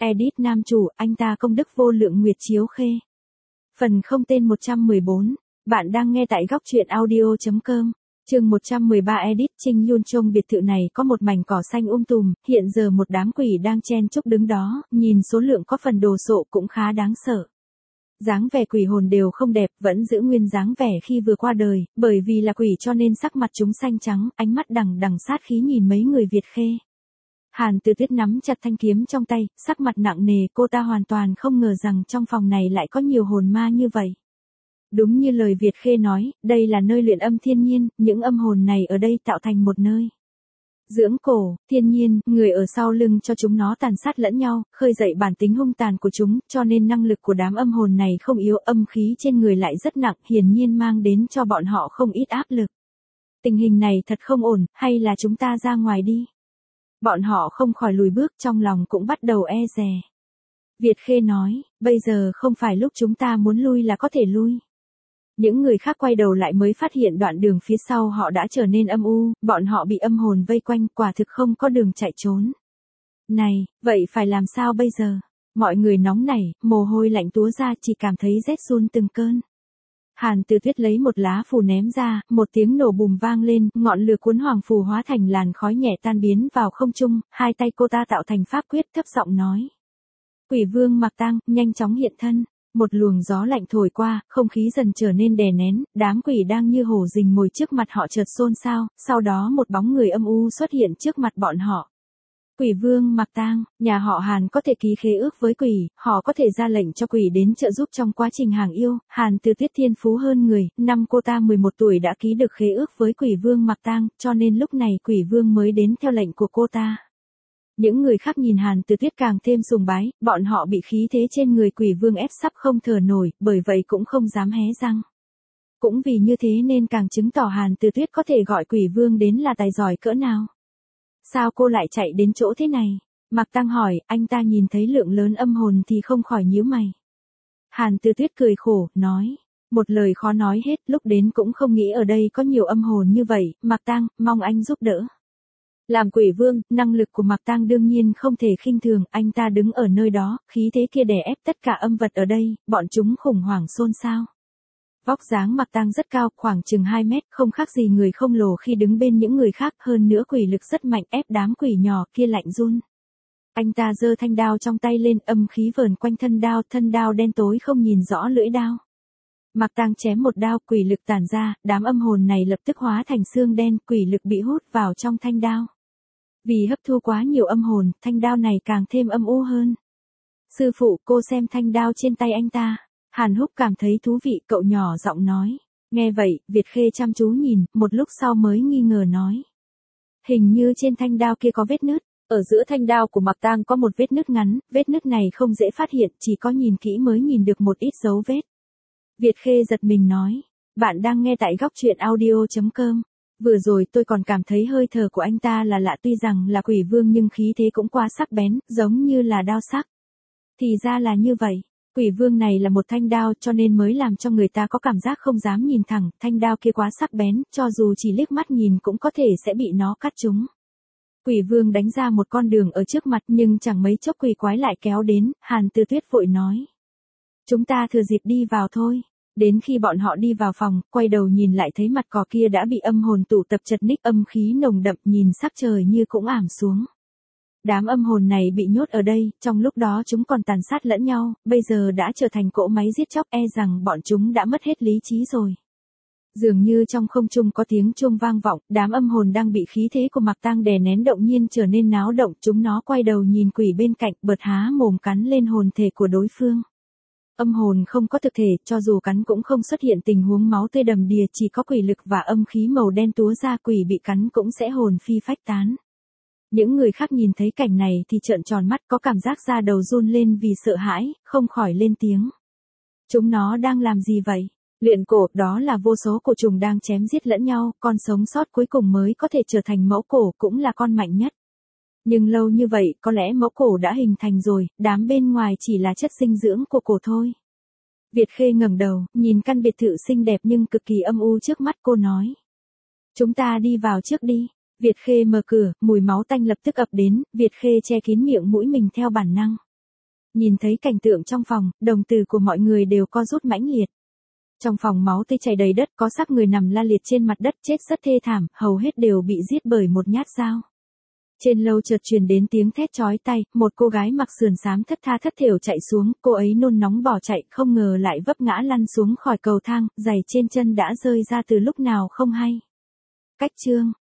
Edit nam chủ, anh ta công đức vô lượng Nguyệt Chiếu Khê. Phần không tên 114. Bạn đang nghe tại góc truyện audio.com. Chương 113 Edit. Trinh Yun Trong biệt thự này có một mảnh cỏ xanh tùm, hiện giờ một đám quỷ đang chen chúc đứng đó, nhìn số lượng có phần đồ sộ cũng khá đáng sợ. Dáng vẻ quỷ hồn đều không đẹp, vẫn giữ nguyên dáng vẻ khi vừa qua đời, bởi vì là quỷ cho nên sắc mặt chúng xanh trắng, ánh mắt đằng đằng sát khí nhìn mấy người Việt Khê. Hàn Từ Tuyết nắm chặt thanh kiếm trong tay, sắc mặt nặng nề, cô ta hoàn toàn không ngờ rằng trong phòng này lại có nhiều hồn ma như vậy. Đúng như lời Việt Khê nói, đây là nơi luyện âm thiên nhiên, những âm hồn này ở đây tạo thành một nơi dưỡng cổ, thiên nhiên, người ở sau lưng cho chúng nó tàn sát lẫn nhau, khơi dậy bản tính hung tàn của chúng, cho nên năng lực của đám âm hồn này không yếu, âm khí trên người lại rất nặng, hiển nhiên mang đến cho bọn họ không ít áp lực. Tình hình này thật không ổn, hay là chúng ta ra ngoài đi? Bọn họ không khỏi lùi bước, trong lòng cũng bắt đầu e dè. Việt Khê nói, bây giờ không phải lúc chúng ta muốn lui là có thể lui. Những người khác quay đầu lại mới phát hiện đoạn đường phía sau họ đã trở nên âm u, bọn họ bị âm hồn vây quanh, quả thực không có đường chạy trốn. Này, vậy phải làm sao bây giờ? Mọi người nóng nảy, mồ hôi lạnh túa ra, chỉ cảm thấy rét run từng cơn. Hàn Từ Tuyết lấy một lá phù ném ra, một tiếng nổ bùm vang lên, ngọn lửa cuốn hoàng phù hóa thành làn khói nhẹ tan biến vào không trung, hai tay cô ta tạo thành pháp quyết, thấp giọng nói. Quỷ vương Mạc Tang, nhanh chóng hiện thân. Một luồng gió lạnh thổi qua, không khí dần trở nên đè nén, đám quỷ đang như hổ rình mồi trước mặt họ chợt xôn xao, sau đó một bóng người âm u xuất hiện trước mặt bọn họ. Quỷ vương Mạc Tang, nhà họ Hàn có thể ký khế ước với quỷ, họ có thể ra lệnh cho quỷ đến trợ giúp trong quá trình hàng yêu. Hàn Từ Tuyết thiên phú hơn người, năm cô ta 11 tuổi đã ký được khế ước với quỷ vương Mạc Tang, cho nên lúc này quỷ vương mới đến theo lệnh của cô ta. Những người khác nhìn Hàn Từ Tuyết càng thêm sùng bái, bọn họ bị khí thế trên người quỷ vương ép sắp không thở nổi, bởi vậy cũng không dám hé răng. Cũng vì như thế nên càng chứng tỏ Hàn Từ Tuyết có thể gọi quỷ vương đến là tài giỏi cỡ nào. Sao cô lại chạy đến chỗ thế này? Mạc Tang hỏi, anh ta nhìn thấy lượng lớn âm hồn thì không khỏi nhíu mày. Hàn Từ Tuyết cười khổ, nói. Một lời khó nói hết, lúc đến cũng không nghĩ ở đây có nhiều âm hồn như vậy, Mạc Tang, mong anh giúp đỡ. Làm quỷ vương, năng lực của Mạc Tang đương nhiên không thể khinh thường, anh ta đứng ở nơi đó, khí thế kia đè ép tất cả âm vật ở đây, bọn chúng khủng hoảng xôn xao. Vóc dáng Mạc Tang rất cao, khoảng chừng 2 mét, không khác gì người khổng lồ khi đứng bên những người khác, hơn nữa quỷ lực rất mạnh ép đám quỷ nhỏ kia lạnh run. Anh ta giơ thanh đao trong tay lên, âm khí vờn quanh thân đao đen tối không nhìn rõ lưỡi đao. Mạc Tang chém một đao, quỷ lực tản ra, đám âm hồn này lập tức hóa thành xương đen, quỷ lực bị hút vào trong thanh đao. Vì hấp thu quá nhiều âm hồn, thanh đao này càng thêm âm u hơn. Sư phụ, cô xem thanh đao trên tay anh ta. Hàn Húc cảm thấy thú vị, cậu nhỏ giọng nói. Nghe vậy, Việt Khê chăm chú nhìn, một lúc sau mới nghi ngờ nói. Hình như trên thanh đao kia có vết nứt. Ở giữa thanh đao của Mạc Tang có một vết nứt ngắn, vết nứt này không dễ phát hiện, chỉ có nhìn kỹ mới nhìn được một ít dấu vết. Việt Khê giật mình nói. Bạn đang nghe tại góc truyện audio.com. Vừa rồi tôi còn cảm thấy hơi thở của anh ta là lạ, tuy rằng là quỷ vương nhưng khí thế cũng quá sắc bén, giống như là đao sắc. Thì ra là như vậy, quỷ vương này là một thanh đao cho nên mới làm cho người ta có cảm giác không dám nhìn thẳng, thanh đao kia quá sắc bén, cho dù chỉ liếc mắt nhìn cũng có thể sẽ bị nó cắt trúng. Quỷ vương đánh ra một con đường ở trước mặt nhưng chẳng mấy chốc quỷ quái lại kéo đến, Hàn Từ Tuyết vội nói. Chúng ta thừa dịp đi vào thôi. Đến khi bọn họ đi vào phòng, quay đầu nhìn lại thấy mặt cỏ kia đã bị âm hồn tụ tập chật ních, âm khí nồng đậm, nhìn sắc trời như cũng ảm xuống. Đám âm hồn này bị nhốt ở đây, trong lúc đó chúng còn tàn sát lẫn nhau, bây giờ đã trở thành cỗ máy giết chóc, e rằng bọn chúng đã mất hết lý trí rồi. Dường như trong không trung có tiếng chuông vang vọng, đám âm hồn đang bị khí thế của Mạc Tang đè nén động nhiên trở nên náo động, chúng nó quay đầu nhìn quỷ bên cạnh, bật há mồm cắn lên hồn thể của đối phương. Âm hồn không có thực thể, cho dù cắn cũng không xuất hiện tình huống máu tươi đầm đìa, chỉ có quỷ lực và âm khí màu đen túa ra, quỷ bị cắn cũng sẽ hồn phi phách tán. Những người khác nhìn thấy cảnh này thì trợn tròn mắt, có cảm giác da đầu run lên vì sợ hãi, không khỏi lên tiếng. Chúng nó đang làm gì vậy? Luyện cổ, đó là vô số cổ trùng đang chém giết lẫn nhau, con sống sót cuối cùng mới có thể trở thành mẫu cổ, cũng là con mạnh nhất. Nhưng lâu như vậy, có lẽ mẫu cổ đã hình thành rồi, đám bên ngoài chỉ là chất dinh dưỡng của cổ thôi. Việt Khê ngẩng đầu, nhìn căn biệt thự xinh đẹp nhưng cực kỳ âm u trước mắt, cô nói. Chúng ta đi vào trước đi. Việt Khê mở cửa, mùi máu tanh lập tức ập đến, Việt Khê che kín miệng mũi mình theo bản năng. Nhìn thấy cảnh tượng trong phòng, đồng tử của mọi người đều co rút mãnh liệt. Trong phòng máu tươi chảy đầy đất, có xác người nằm la liệt trên mặt đất chết rất thê thảm, hầu hết đều bị giết bởi một nhát dao. Trên lâu chợt truyền đến tiếng thét chói tai, một cô gái mặc sườn xám thất tha thất thểu chạy xuống, cô ấy nôn nóng bỏ chạy, không ngờ lại vấp ngã lăn xuống khỏi cầu thang, giày trên chân đã rơi ra từ lúc nào không hay. Cách chương